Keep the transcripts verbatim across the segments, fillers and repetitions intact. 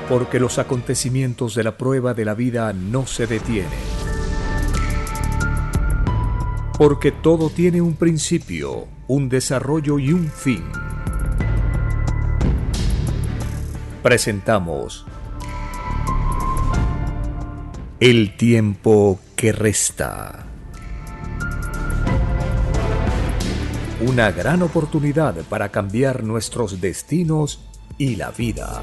Porque los acontecimientos de la prueba de la vida no se detienen. Porque todo tiene un principio, un desarrollo y un fin. Presentamos El tiempo que resta. Una gran oportunidad para cambiar nuestros destinos y la vida.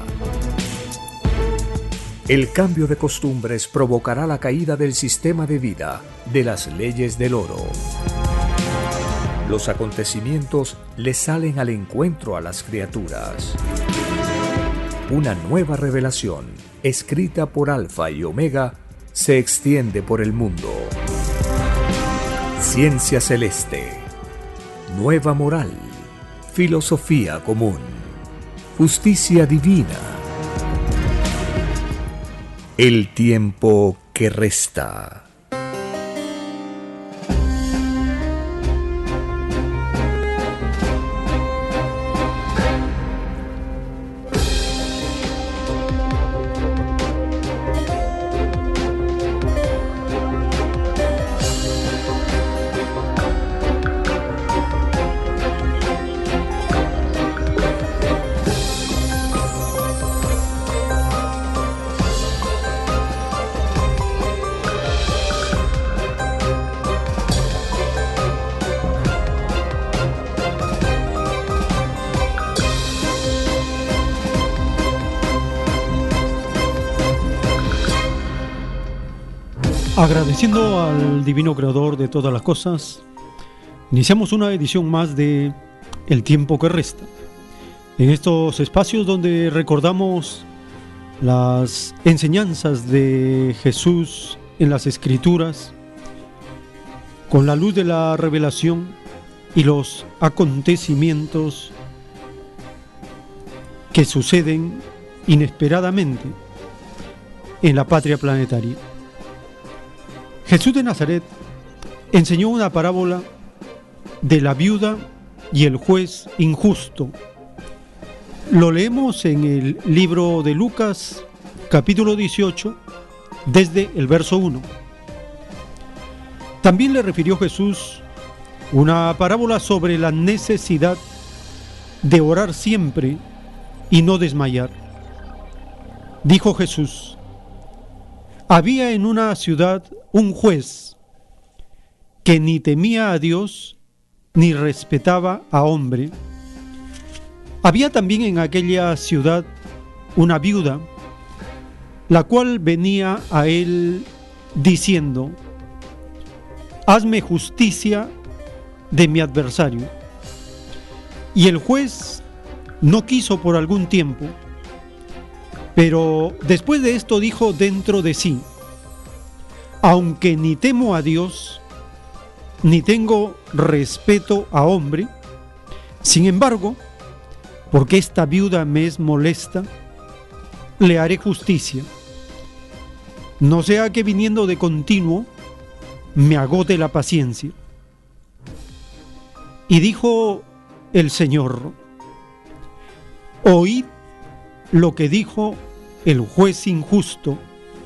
El cambio de costumbres provocará la caída del sistema de vida, de las leyes del oro. Los acontecimientos le salen al encuentro a las criaturas. Una nueva revelación, escrita por Alfa y Omega, se extiende por el mundo. Ciencia celeste, nueva moral, filosofía común, justicia divina. El tiempo que resta. Agradeciendo al Divino Creador de todas las cosas, iniciamos una edición más de El tiempo que resta. En estos espacios donde recordamos las enseñanzas de Jesús en las Escrituras, con la luz de la revelación y los acontecimientos que suceden inesperadamente en la patria planetaria. Jesús de Nazaret enseñó una parábola de la viuda y el juez injusto. Lo leemos en el libro de Lucas, capítulo dieciocho, desde el verso uno. También le refirió Jesús una parábola sobre la necesidad de orar siempre y no desmayar. Dijo Jesús: había en una ciudad un juez que ni temía a Dios ni respetaba a hombre. Había también en aquella ciudad una viuda, la cual venía a él diciendo: hazme justicia de mi adversario. Y el juez no quiso por algún tiempo, pero después de esto dijo dentro de sí: aunque ni temo a Dios, ni tengo respeto a hombre, sin embargo, porque esta viuda me es molesta, le haré justicia. No sea que viniendo de continuo me agote la paciencia. Y dijo el Señor: oíd lo que dijo el juez injusto.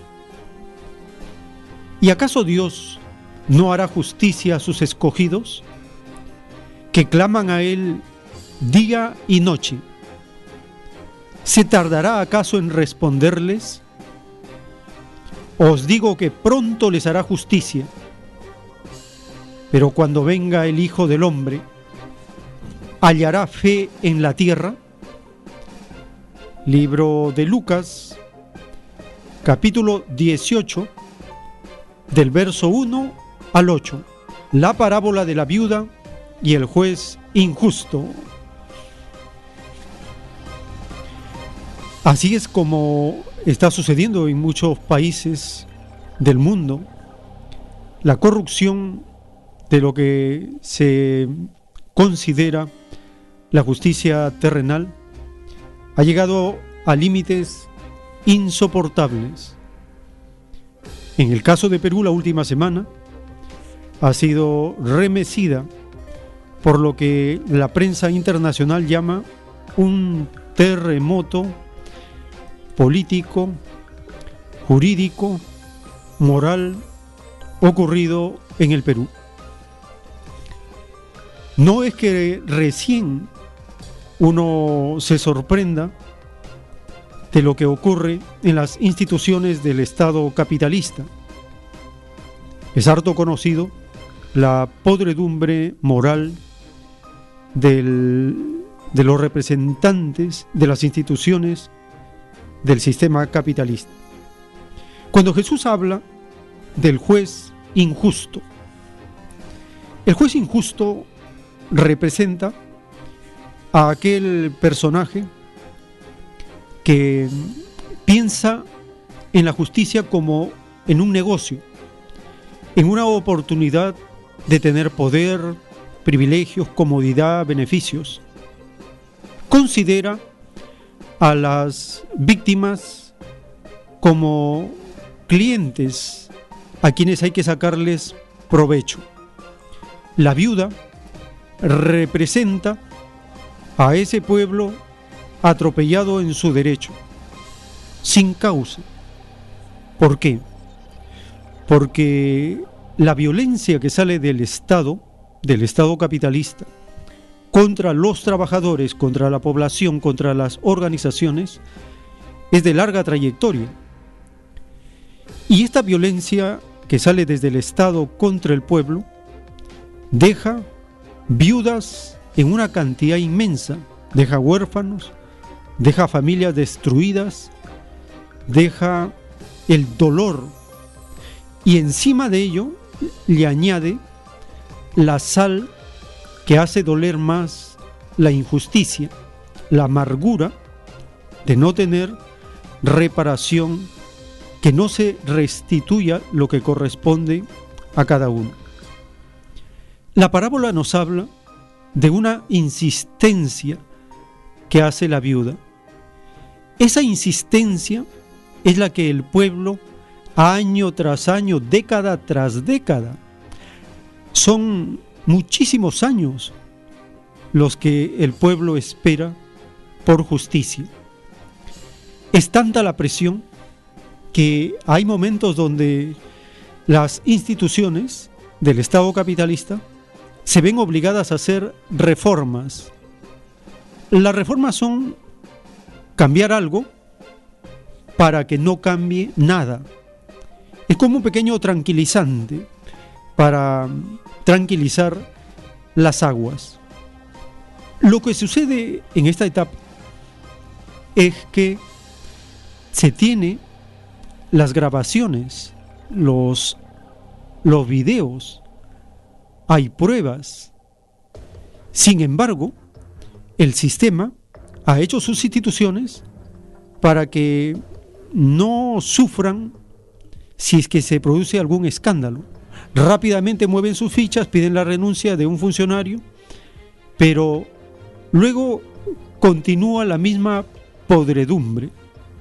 ¿Y acaso Dios no hará justicia a sus escogidos, que claman a Él día y noche? ¿Se tardará acaso en responderles? Os digo que pronto les hará justicia. Pero cuando venga el Hijo del Hombre, ¿hallará fe en la tierra? Libro de Lucas, capítulo dieciocho, del verso uno al ocho. La parábola de la viuda y el juez injusto. Así es como está sucediendo en muchos países del mundo. La corrupción de lo que se considera la justicia terrenal ha llegado a límites insoportables. En el caso de Perú, la última semana ha sido remecida por lo que la prensa internacional llama un terremoto político, jurídico, moral ocurrido en el Perú. No es que recién uno se sorprenda de lo que ocurre en las instituciones del Estado capitalista. Es harto conocido la podredumbre moral del, de los representantes de las instituciones del sistema capitalista. Cuando Jesús habla del juez injusto, el juez injusto representa a aquel personaje que piensa en la justicia como en un negocio, en una oportunidad de tener poder, privilegios, comodidad, beneficios. Considera a las víctimas como clientes a quienes hay que sacarles provecho. La viuda representa a ese pueblo atropellado en su derecho, sin causa. ¿Por qué? Porque la violencia que sale del Estado, del Estado capitalista, contra los trabajadores, contra la población, contra las organizaciones, es de larga trayectoria. Y esta violencia que sale desde el Estado contra el pueblo deja viudas en una cantidad inmensa, deja huérfanos, deja familias destruidas, deja el dolor, y encima de ello le añade la sal que hace doler más la injusticia, la amargura de no tener reparación, que no se restituya lo que corresponde a cada uno. La parábola nos habla de una insistencia que hace la viuda. Esa insistencia es la que el pueblo, año tras año, década tras década, son muchísimos años los que el pueblo espera por justicia. Es tanta la presión que hay momentos donde las instituciones del Estado capitalista se ven obligadas a hacer reformas. Las reformas son cambiar algo para que no cambie nada. Es como un pequeño tranquilizante para tranquilizar las aguas. Lo que sucede en esta etapa es que se tiene las grabaciones, los, los videos, hay pruebas. Sin embargo, el sistema ha hecho sus instituciones para que no sufran si es que se produce algún escándalo. Rápidamente mueven sus fichas, piden la renuncia de un funcionario, pero luego continúa la misma podredumbre.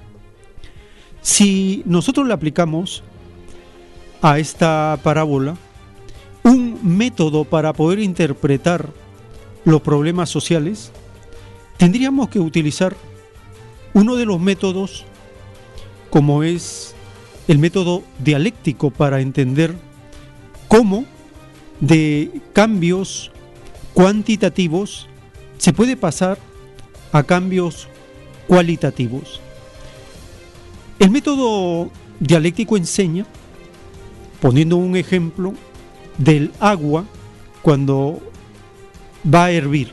Si nosotros le aplicamos a esta parábola un método para poder interpretar los problemas sociales, tendríamos que utilizar uno de los métodos, como es el método dialéctico, para entender cómo de cambios cuantitativos se puede pasar a cambios cualitativos. El método dialéctico enseña, poniendo un ejemplo, del agua cuando va a hervir.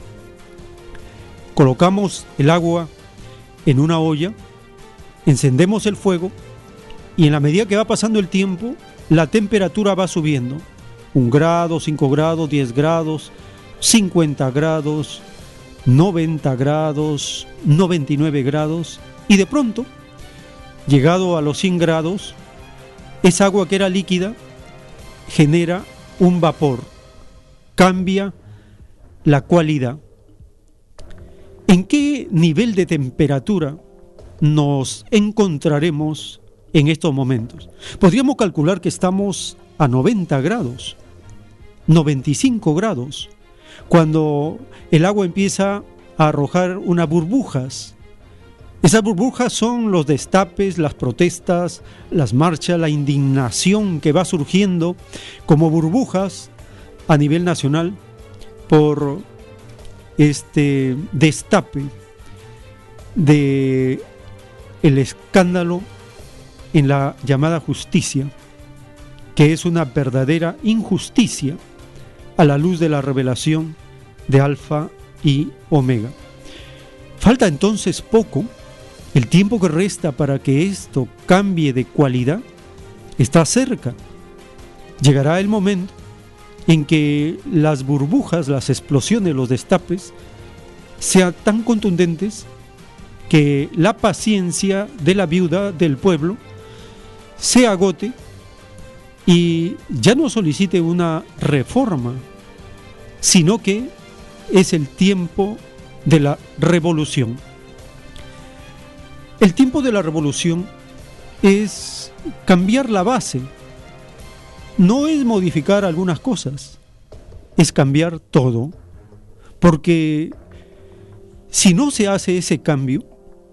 Colocamos el agua en una olla, encendemos el fuego y en la medida que va pasando el tiempo, la temperatura va subiendo. Un grado, cinco grados, diez grados, cincuenta grados, noventa grados, noventa y nueve grados, y de pronto, llegado a los cien grados, esa agua que era líquida genera un vapor, cambia la cualidad. ¿En qué nivel de temperatura nos encontraremos en estos momentos? Podríamos calcular que estamos a noventa grados, noventa y cinco grados, cuando el agua empieza a arrojar unas burbujas Esas burbujas son los destapes, las protestas, las marchas, la indignación que va surgiendo como burbujas a nivel nacional por este destape de el escándalo en la llamada justicia, que es una verdadera injusticia a la luz de la revelación de Alfa y Omega. Falta entonces poco. El tiempo que resta para que esto cambie de cualidad está cerca. Llegará el momento en que las burbujas, las explosiones, los destapes sean tan contundentes que la paciencia de la viuda del pueblo se agote y ya no solicite una reforma, sino que es el tiempo de la revolución. El tiempo de la revolución es cambiar la base, no es modificar algunas cosas, es cambiar todo, porque si no se hace ese cambio,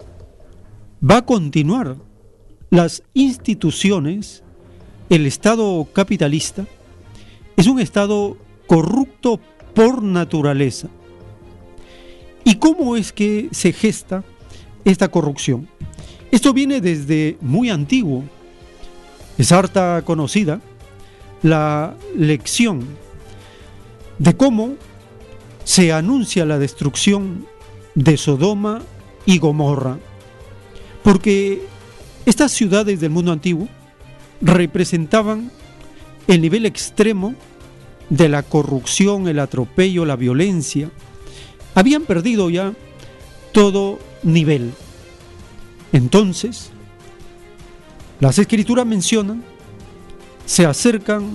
va a continuar las instituciones, el Estado capitalista es un Estado corrupto por naturaleza. ¿Y cómo es que se gesta esta corrupción? Esto viene desde muy antiguo. Es harta conocida la lección de cómo se anuncia la destrucción de Sodoma y Gomorra, porque estas ciudades del mundo antiguo representaban el nivel extremo de la corrupción, el atropello, la violencia. Habían perdido ya todo nivel. Entonces, las escrituras mencionan, se acercan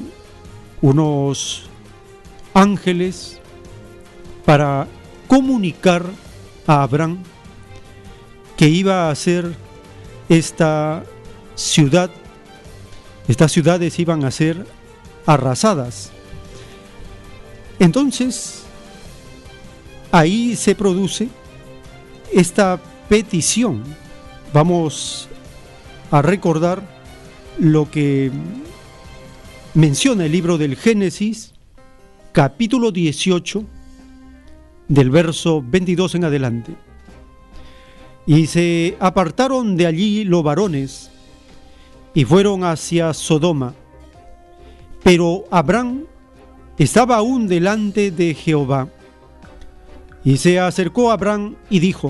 unos ángeles para comunicar a Abraham que iba a ser esta ciudad, estas ciudades iban a ser arrasadas. Entonces, ahí se produce esta petición. Vamos a recordar lo que menciona el libro del Génesis, capítulo dieciocho, del verso veintidós en adelante. Y se apartaron de allí los varones y fueron hacia Sodoma. Pero Abraham estaba aún delante de Jehová. Y se acercó a Abraham y dijo: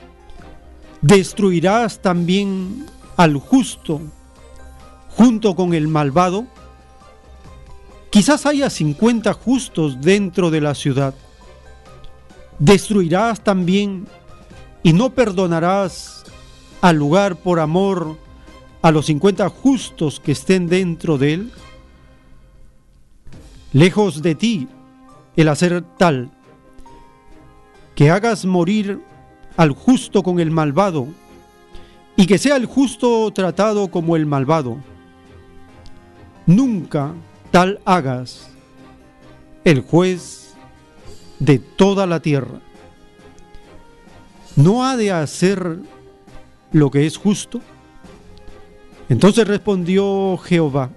¿destruirás también al justo junto con el malvado? Quizás haya cincuenta justos dentro de la ciudad. ¿Destruirás también y no perdonarás al lugar por amor a los cincuenta justos que estén dentro de él? Lejos de ti el hacer tal, que hagas morir al justo con el malvado, y que sea el justo tratado como el malvado. Nunca tal hagas, el juez de toda la tierra. ¿No ha de hacer lo que es justo? Entonces respondió Jehová: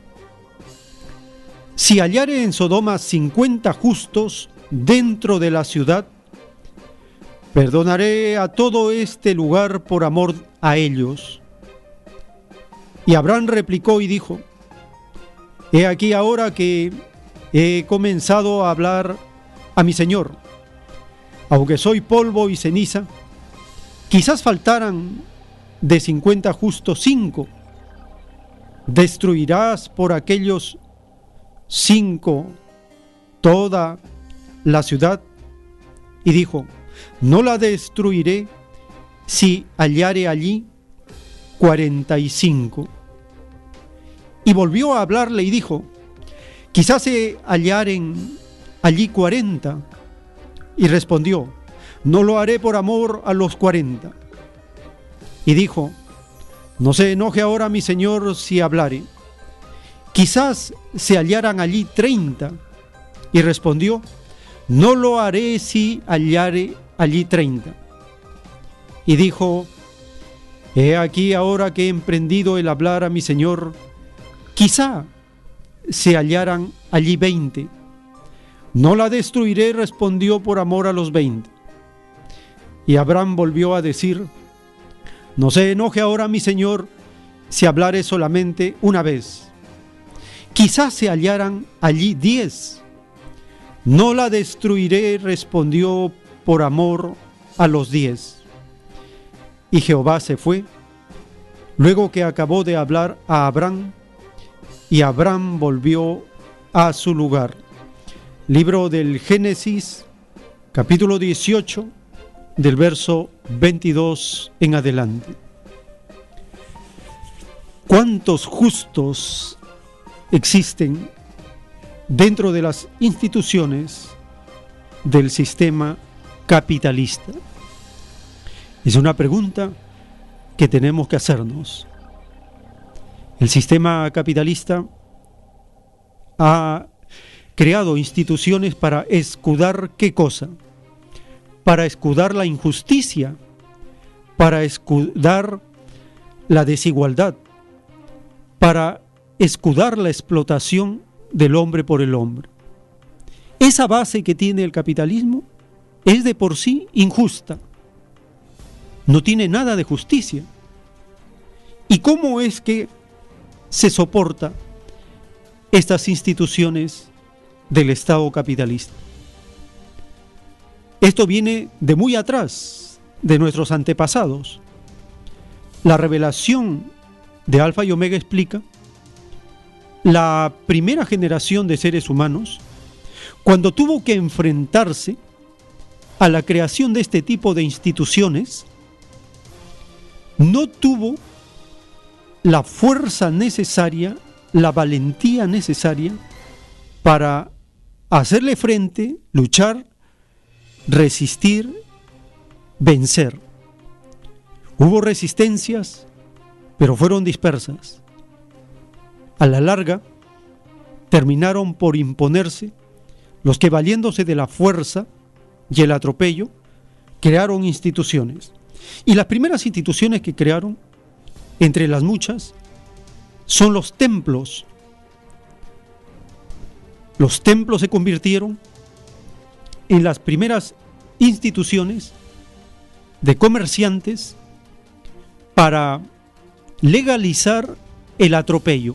si hallare en Sodoma cincuenta justos dentro de la ciudad, perdonaré a todo este lugar por amor a ellos. Y Abraham replicó y dijo: he aquí ahora que he comenzado a hablar a mi Señor, aunque soy polvo y ceniza, quizás faltaran de cincuenta justos cinco. ¿Destruirás por aquellos cinco toda la ciudad? Y dijo: no la destruiré si hallare allí cuarenta y cinco. Y volvió a hablarle y dijo: quizás se hallaren allí cuarenta. Y respondió: no lo haré por amor a los cuarenta. Y dijo: no se enoje ahora mi señor si hablare. Quizás se hallaran allí treinta. Y respondió: no lo haré si hallare allí treinta. Y dijo: He aquí ahora que he emprendido el hablar a mi señor, quizá se hallaran allí veinte. No la destruiré, respondió por amor a los veinte. Y Abraham volvió a decir: no se enoje ahora mi señor si hablaré solamente una vez. Quizás se hallaran allí diez. No la destruiré, respondió por amor a los diez. Y Jehová se fue, luego que acabó de hablar a Abraham, y Abraham volvió a su lugar. Libro del Génesis, capítulo dieciocho, del verso veintidós en adelante. ¿Cuántos justos existen dentro de las instituciones del sistema capitalista? Es una pregunta que tenemos que hacernos. El sistema capitalista ha creado instituciones para escudar ¿qué cosa? Para escudar la injusticia, para escudar la desigualdad, para escudar la explotación del hombre por el hombre. Esa base que tiene el capitalismo es de por sí injusta. No tiene nada de justicia. ¿Y cómo es que se soporta estas instituciones del Estado capitalista? Esto viene de muy atrás, de nuestros antepasados. La revelación de Alfa y Omega explica la primera generación de seres humanos, cuando tuvo que enfrentarse a la creación de este tipo de instituciones, no tuvo la fuerza necesaria, la valentía necesaria para hacerle frente, luchar, resistir, vencer. Hubo resistencias, pero fueron dispersas. A la larga, terminaron por imponerse los que, valiéndose de la fuerza y el atropello, crearon instituciones. Y las primeras instituciones que crearon, entre las muchas, son los templos. Los templos se convirtieron en las primeras instituciones de comerciantes para legalizar el atropello.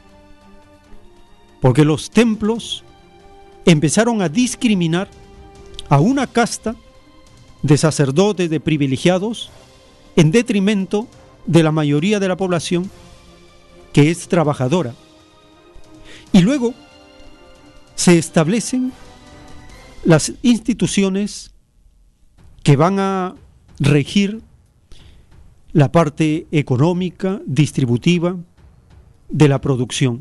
Porque los templos empezaron a discriminar a una casta de sacerdotes, de privilegiados, en detrimento de la mayoría de la población que es trabajadora. Y luego se establecen las instituciones que van a regir la parte económica, distributiva de la producción.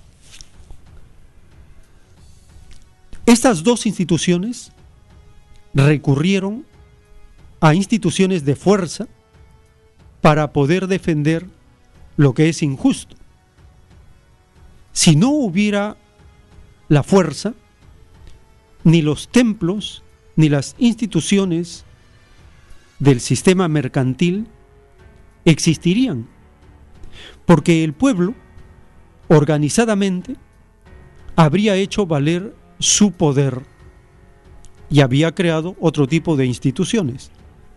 Estas dos instituciones recurrieron a instituciones de fuerza para poder defender lo que es injusto. Si no hubiera la fuerza, ni los templos, ni las instituciones del sistema mercantil existirían, porque el pueblo, organizadamente, habría hecho valer su poder y había creado otro tipo de instituciones.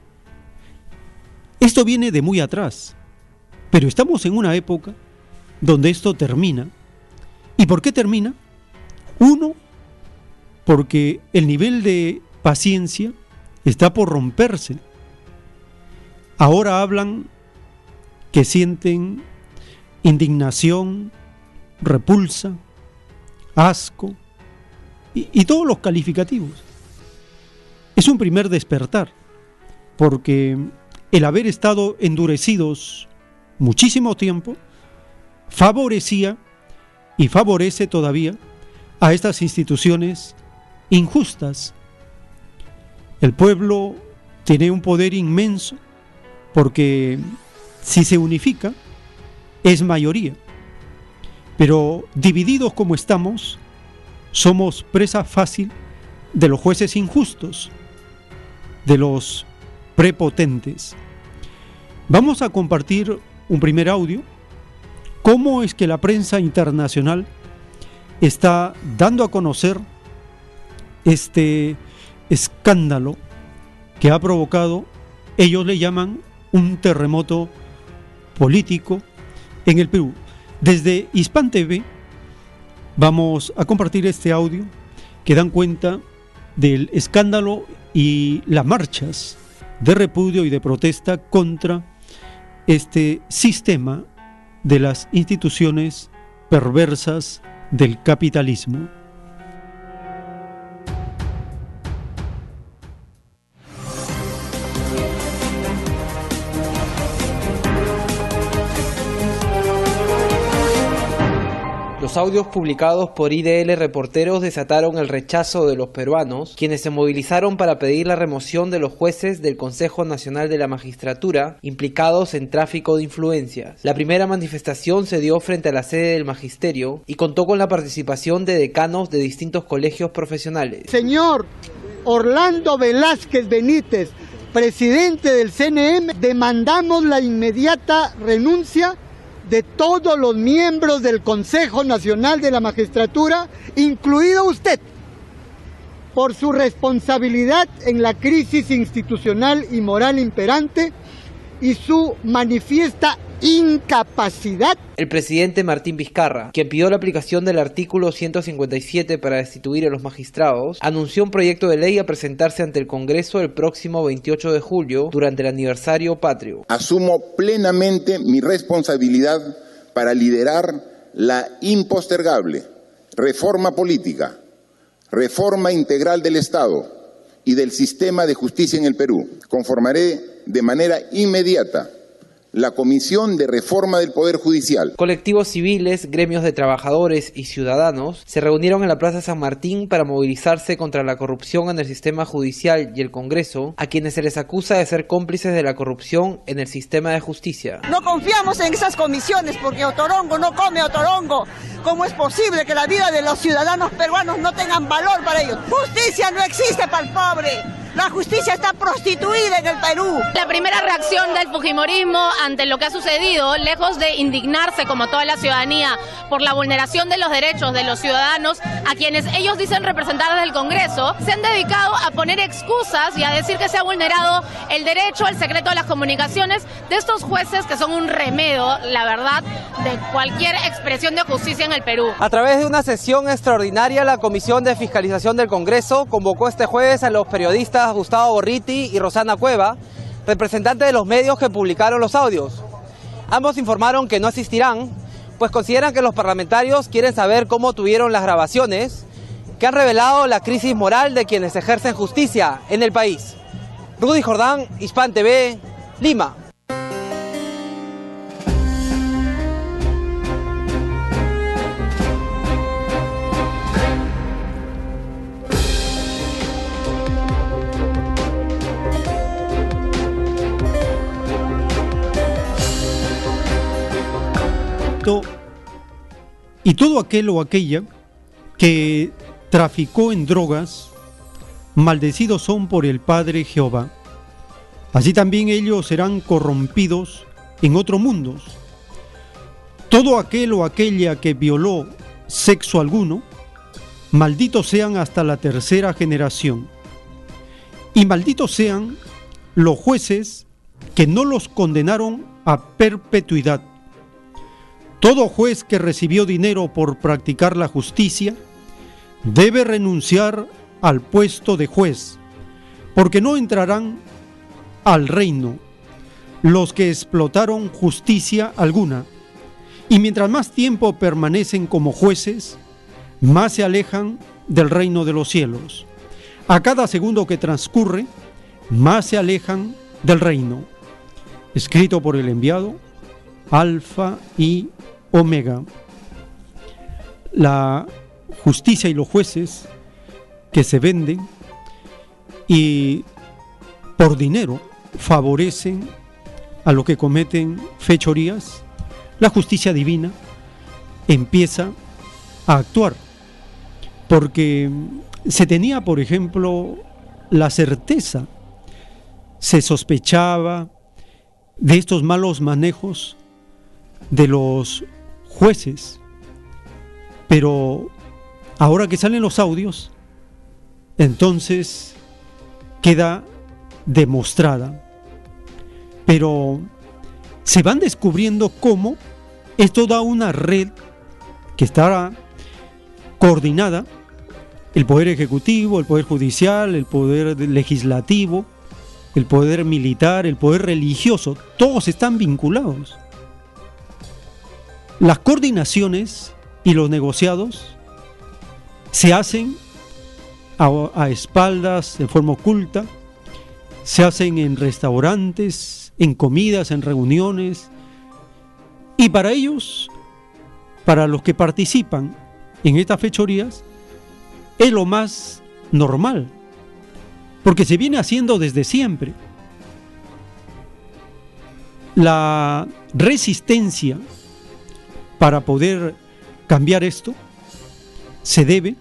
Esto viene de muy atrás, pero estamos en una época donde esto termina. ¿Y por qué termina? Uno, porque el nivel de paciencia está por romperse. Ahora hablan que sienten indignación, repulsa, asco y, y todos los calificativos. Es un primer despertar, porque el haber estado endurecidos muchísimo tiempo favorecía y favorece todavía a estas instituciones injustas. El pueblo tiene un poder inmenso porque si se unifica es mayoría, pero divididos como estamos somos presa fácil de los jueces injustos, de los prepotentes. Vamos a compartir un primer audio. ¿Cómo es que la prensa internacional está dando a conocer este escándalo que ha provocado, ellos le llaman un terremoto político en el Perú? Desde Hispan T V vamos a compartir este audio que dan cuenta del escándalo y las marchas de repudio y de protesta contra este sistema de las instituciones perversas del capitalismo. Los audios publicados por I D L Reporteros desataron el rechazo de los peruanos, quienes se movilizaron para pedir la remoción de los jueces del Consejo Nacional de la Magistratura implicados en tráfico de influencias. La primera manifestación se dio frente a la sede del Magisterio y contó con la participación de decanos de distintos colegios profesionales. Señor Orlando Velázquez Benítez, presidente del C N M, demandamos la inmediata renuncia de todos los miembros del Consejo Nacional de la Magistratura, incluido usted, por su responsabilidad en la crisis institucional y moral imperante y su manifiesta incapacidad. El presidente Martín Vizcarra, quien pidió la aplicación del artículo ciento cincuenta y siete para destituir a los magistrados, anunció un proyecto de ley a presentarse ante el Congreso el próximo veintiocho de julio, durante el aniversario patrio. Asumo plenamente mi responsabilidad para liderar la impostergable reforma política, reforma integral del Estado y del sistema de justicia en el Perú. Conformaré de manera inmediata la Comisión de Reforma del Poder Judicial. Colectivos civiles, gremios de trabajadores y ciudadanos se reunieron en la Plaza San Martín para movilizarse contra la corrupción en el sistema judicial y el Congreso, a quienes se les acusa de ser cómplices de la corrupción en el sistema de justicia. No confiamos en esas comisiones porque Otorongo no come Otorongo. ¿Cómo es posible que la vida de los ciudadanos peruanos no tengan valor para ellos? Justicia no existe para el pobre. La justicia está prostituida en el Perú. La primera reacción del fujimorismo ante lo que ha sucedido, lejos de indignarse como toda la ciudadanía por la vulneración de los derechos de los ciudadanos, a quienes ellos dicen representar desde el Congreso, se han dedicado a poner excusas y a decir que se ha vulnerado el derecho al secreto de las comunicaciones de estos jueces que son un remedio, la verdad, de cualquier expresión de justicia en el Perú. A través de una sesión extraordinaria, la Comisión de Fiscalización del Congreso convocó este jueves a los periodistas Gustavo Borriti y Rosana Cueva, representantes de los medios que publicaron los audios. Ambos informaron que no asistirán, pues consideran que los parlamentarios quieren saber cómo tuvieron las grabaciones que han revelado la crisis moral de quienes ejercen justicia en el país. Rudy Jordán, Hispan T V, Lima. Y todo aquel o aquella que traficó en drogas, maldecidos son por el Padre Jehová. Así también ellos serán corrompidos en otros mundos. Todo aquel o aquella que violó sexo alguno, malditos sean hasta la tercera generación. Y malditos sean los jueces que no los condenaron a perpetuidad. Todo juez que recibió dinero por practicar la justicia debe renunciar al puesto de juez, porque no entrarán al reino los que explotaron justicia alguna. Y mientras más tiempo permanecen como jueces, más se alejan del reino de los cielos. A cada segundo que transcurre, más se alejan del reino. Escrito por el enviado, Alfa y Omega. La justicia y los jueces que se venden y por dinero favorecen a los que cometen fechorías, la justicia divina empieza a actuar, porque se tenía, por ejemplo, la certeza, se sospechaba de estos malos manejos de los jueces. Pero ahora que salen los audios, entonces queda demostrada. Pero se van descubriendo cómo es toda una red que estará coordinada, el poder ejecutivo, el poder judicial, el poder legislativo, el poder militar, el poder religioso, todos están vinculados. Las coordinaciones y los negociados se hacen a, a espaldas, de forma oculta, se hacen en restaurantes, en comidas, en reuniones, y para ellos, para los que participan en estas fechorías, es lo más normal, porque se viene haciendo desde siempre. La resistencia para poder cambiar esto se debe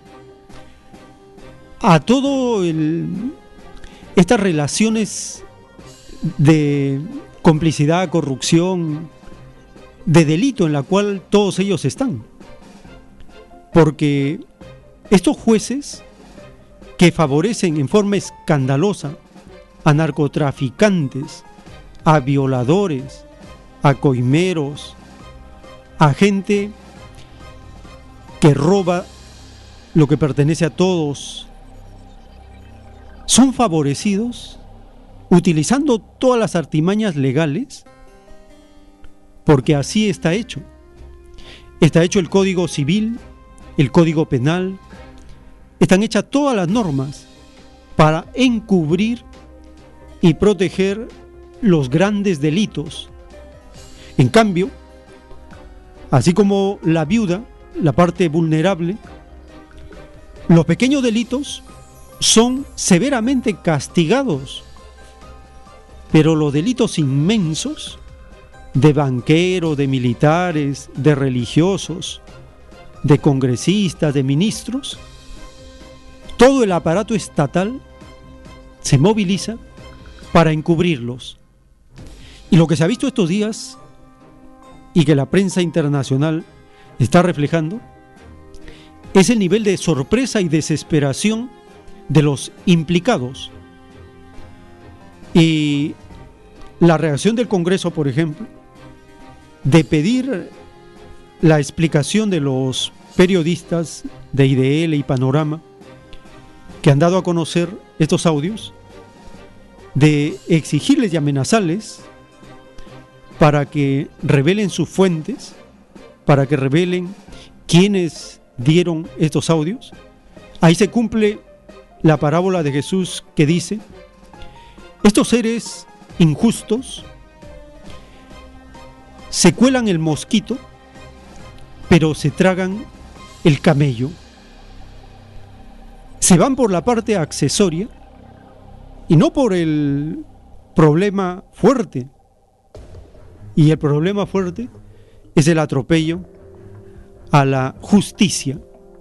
a todo el, estas relaciones de complicidad, corrupción, de delito en la cual todos ellos están. Porque estos jueces que favorecen en forma escandalosa a narcotraficantes, a violadores, a coimeros, a gente que roba lo que pertenece a todos, son favorecidos utilizando todas las artimañas legales, porque así está hecho. Está hecho el Código Civil, el Código Penal, están hechas todas las normas para encubrir y proteger los grandes delitos. En cambio, así como la viuda, la parte vulnerable, los pequeños delitos son severamente castigados, pero los delitos inmensos de banqueros, de militares, de religiosos, de congresistas, de ministros, todo el aparato estatal se moviliza para encubrirlos. Y lo que se ha visto estos días y que la prensa internacional está reflejando es el nivel de sorpresa y desesperación de los implicados. Y la reacción del Congreso, por ejemplo, de pedir la explicación de los periodistas de I D L y Panorama que han dado a conocer estos audios, de exigirles y amenazarles para que revelen sus fuentes, para que revelen quiénes dieron estos audios. Ahí se cumple la parábola de Jesús que dice: estos seres injustos se cuelan el mosquito, pero se tragan el camello. Se van por la parte accesoria y no por el problema fuerte. Y el problema fuerte es el atropello a la justicia.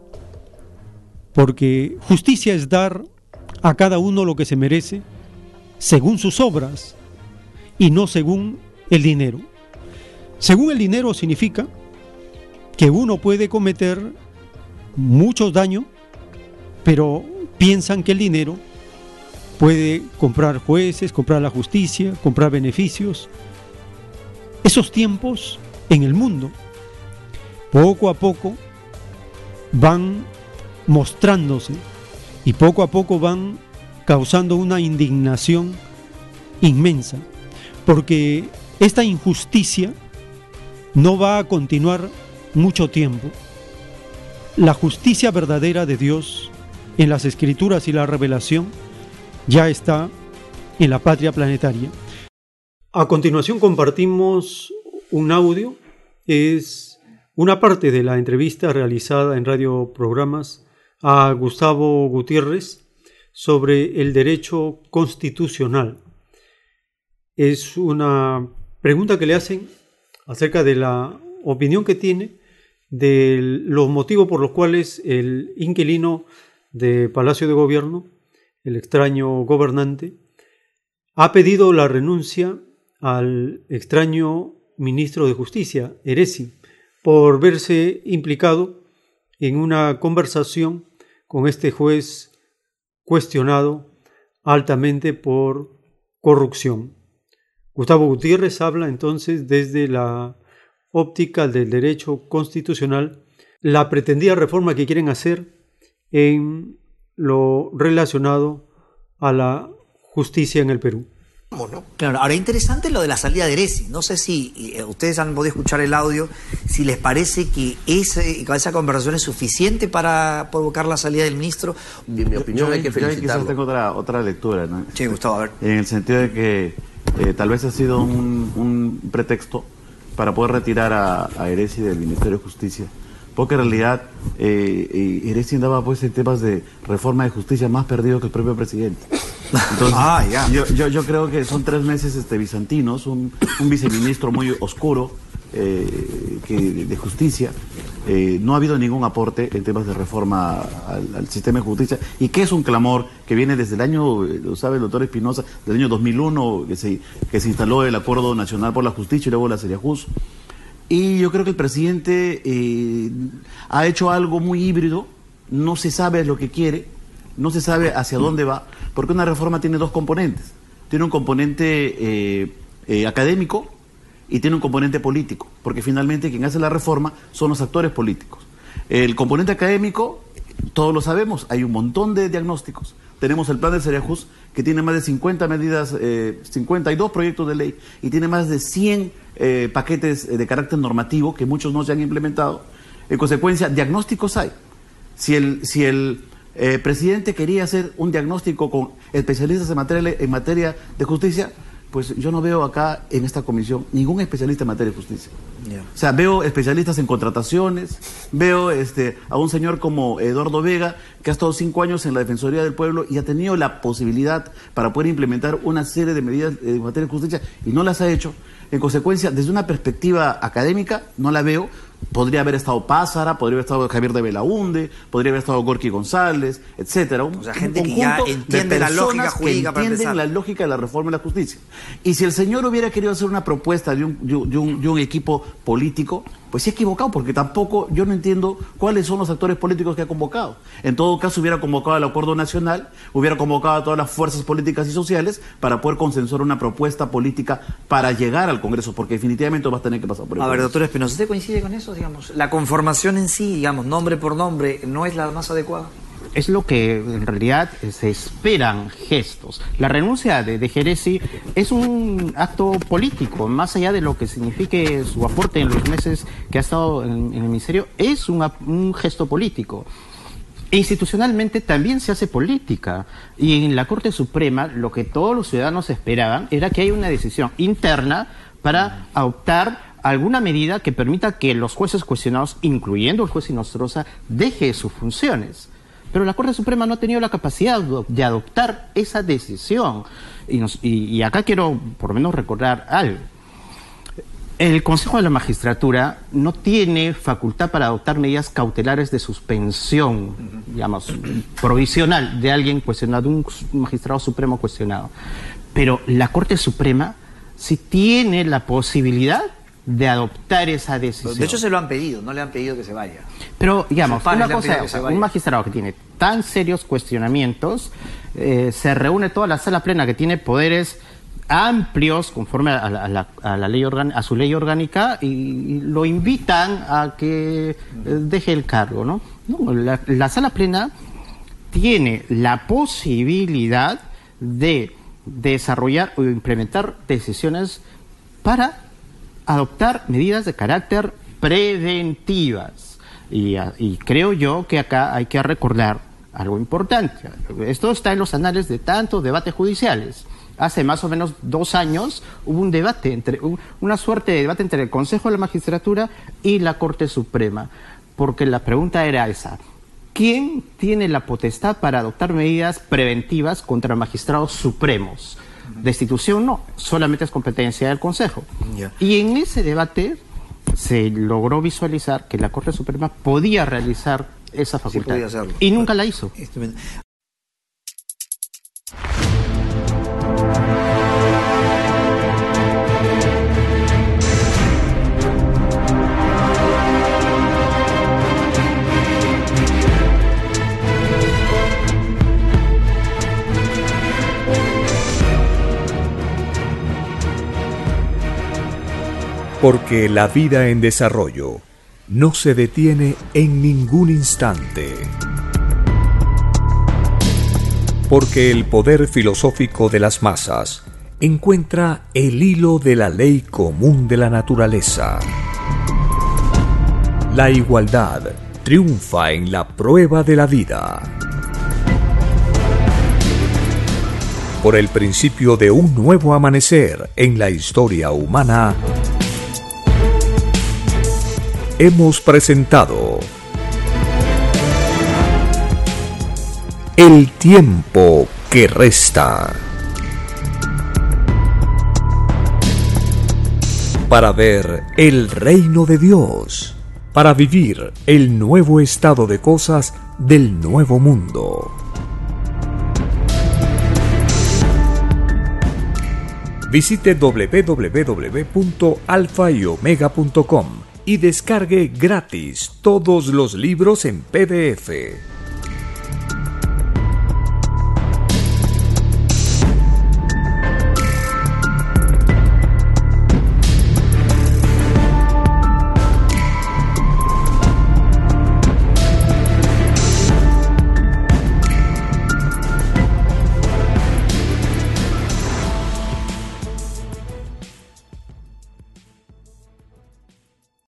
Porque justicia es dar a cada uno lo que se merece según sus obras y no según el dinero. Según el dinero significa que uno puede cometer mucho daño, pero piensan que el dinero puede comprar jueces, comprar la justicia, comprar beneficios. Esos tiempos en el mundo poco a poco van mostrándose y poco a poco van causando una indignación inmensa, porque esta injusticia no va a continuar mucho tiempo. La justicia verdadera de Dios en las Escrituras y la revelación ya está en la patria planetaria. A continuación compartimos un audio, es una parte de la entrevista realizada en Radio Programas a Gustavo Gutiérrez sobre el derecho constitucional. Es una pregunta que le hacen acerca de la opinión que tiene de los motivos por los cuales el inquilino de Palacio de Gobierno, el extraño gobernante, ha pedido la renuncia al extraño ministro de Justicia, Heresi, por verse implicado en una conversación con este juez cuestionado altamente por corrupción. Gustavo Gutiérrez habla entonces desde la óptica del derecho constitucional, la pretendida reforma que quieren hacer en lo relacionado a la justicia en el Perú. ¿No? Claro, ahora interesante lo de la salida de Heresi. No sé si eh, ustedes han podido escuchar el audio, si les parece que ese, esa conversación es suficiente para provocar la salida del ministro. En mi opinión yo, hay que felicitarlo. Yo quizás tengo otra, otra lectura, ¿no? Sí, Gustavo, a ver. En el sentido de que eh, tal vez ha sido un, un pretexto para poder retirar a, a Heresi del Ministerio de Justicia. Porque en realidad eh, Heresi andaba pues en temas de reforma de justicia más perdido que el propio presidente. Entonces, ah, ya. yo, yo, yo creo que son tres meses este, bizantinos, un, un viceministro muy oscuro eh, que, de, de justicia. Eh, no ha habido ningún aporte en temas de reforma al, al sistema de justicia, y que es un clamor que viene desde el año, lo sabe el doctor Espinosa, del año dos mil uno, que se, que se instaló el Acuerdo Nacional por la Justicia y luego la Seriajus. Y yo creo que el presidente eh, ha hecho algo muy híbrido, no se sabe lo que quiere, no se sabe hacia dónde va, porque una reforma tiene dos componentes. Tiene un componente eh, eh, académico y tiene un componente político, porque finalmente quien hace la reforma son los actores políticos. El componente académico, todos lo sabemos, hay un montón de diagnósticos. Tenemos el plan de Seriajus, que tiene más de cincuenta medidas, eh, cincuenta y dos proyectos de ley, y tiene más de cien eh, paquetes de carácter normativo, que muchos no se han implementado. En consecuencia, diagnósticos hay. Si el, si el eh, presidente quería hacer un diagnóstico con especialistas en materia, en materia de justicia, pues yo no veo acá en esta comisión ningún especialista en materia de justicia. Yeah. O sea, veo especialistas en contrataciones, veo este, a un señor como Eduardo Vega, que ha estado cinco años en la Defensoría del Pueblo y ha tenido la posibilidad para poder implementar una serie de medidas en materia de justicia y no las ha hecho. En consecuencia, desde una perspectiva académica, no la veo. Podría haber estado Pázara, podría haber estado Javier de Belaúnde, podría haber estado Gorky González, etcétera. Un, o sea, gente que ya entiende la lógica jurídica que entienden la lógica de la reforma de la justicia. Y si el señor hubiera querido hacer una propuesta de un, de un, de un equipo político, pues se ha equivocado, porque tampoco yo no entiendo cuáles son los actores políticos que ha convocado. En todo caso, hubiera convocado al Acuerdo Nacional, hubiera convocado a todas las fuerzas políticas y sociales para poder consensuar una propuesta política para llegar al Congreso, porque definitivamente va a tener que pasar por el A Congreso. ver, doctor Espinosa, ¿usted coincide con eso? Digamos, la conformación en sí, digamos, nombre por nombre, ¿no es la más adecuada? Es lo que en realidad se esperan gestos. La renuncia de, de Heresi es un acto político, más allá de lo que signifique su aporte en los meses que ha estado en, en el ministerio, es un, un gesto político. E institucionalmente también se hace política. Y en la Corte Suprema lo que todos los ciudadanos esperaban era que haya una decisión interna para adoptar alguna medida que permita que los jueces cuestionados, incluyendo el juez Inostroza, deje sus funciones. Pero la Corte Suprema no ha tenido la capacidad de adoptar esa decisión. Y, nos, y, y acá quiero por lo menos recordar algo. El Consejo de la Magistratura no tiene facultad para adoptar medidas cautelares de suspensión, digamos, provisional de alguien cuestionado, de un magistrado supremo cuestionado. Pero la Corte Suprema sí tiene la posibilidad de adoptar esa decisión. De hecho, se lo han pedido, no le han pedido que se vaya. Pero, digamos, una cosa es, un magistrado que tiene tan serios cuestionamientos, eh, se reúne toda la sala plena que tiene poderes amplios conforme a, la, a, la, a, la ley orgánica, a su ley orgánica, y, y lo invitan a que eh, deje el cargo, ¿no? No, la, la sala plena tiene la posibilidad de desarrollar o implementar decisiones para adoptar medidas de carácter preventivas. Y, y creo yo que acá hay que recordar algo importante. Esto está en los anales de tantos debates judiciales. Hace más o menos dos años hubo un debate, entre una suerte de debate entre el Consejo de la Magistratura y la Corte Suprema, porque la pregunta era esa: ¿quién tiene la potestad para adoptar medidas preventivas contra magistrados supremos? Destitución no, solamente es competencia del Consejo. Yeah. Y en ese debate se logró visualizar que la Corte Suprema podía realizar esa facultad. Sí, podía hacerlo. Y nunca la hizo. Porque la vida en desarrollo no se detiene en ningún instante. Porque el poder filosófico de las masas encuentra el hilo de la ley común de la naturaleza. La igualdad triunfa en la prueba de la vida. Por el principio de un nuevo amanecer en la historia humana, hemos presentado El tiempo que resta. Para ver el reino de Dios, para vivir el nuevo estado de cosas del nuevo mundo. Visite doble u doble u doble u punto alfa y omega punto com y descargue gratis todos los libros en P D F.